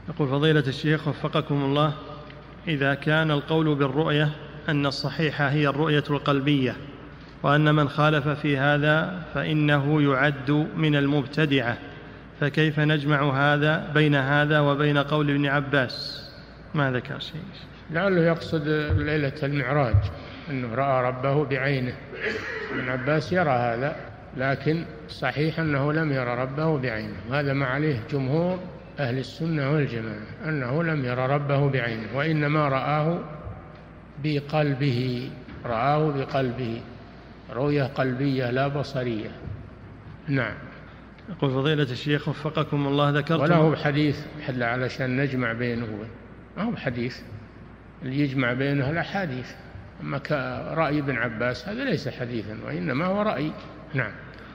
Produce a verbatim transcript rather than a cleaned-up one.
يقول فضيلة الشيخ وفقكم الله، إذا كان القول بالرؤية أن الصحيحة هي الرؤية القلبية، وأن من خالف في هذا فإنه يعد من المبتدعة، فكيف نجمع هذا بين هذا وبين قول ابن عباس؟ ما ذكر شيء. لعله يقصد ليلة المعراج أنه رأى ربه بعينه. ابن عباس يرى هذا، لكن صحيح أنه لم يرى ربه بعينه، وهذا ما عليه جمهور أهل السنة والجماعة، أنه لم يرى ربه بعينه، وإنما رآه بقلبه، رآه بقلبه، رؤية قلبية لا بصرية. نعم. يقول فضيلة الشيخ وفقكم الله، ذكرتم وله حديث حل علشان نجمع بينه، ما هو حديث اللي يجمع بينه الأحاديث، أما كرأي ابن عباس هذا ليس حديثا، وإنما هو رأي. نعم.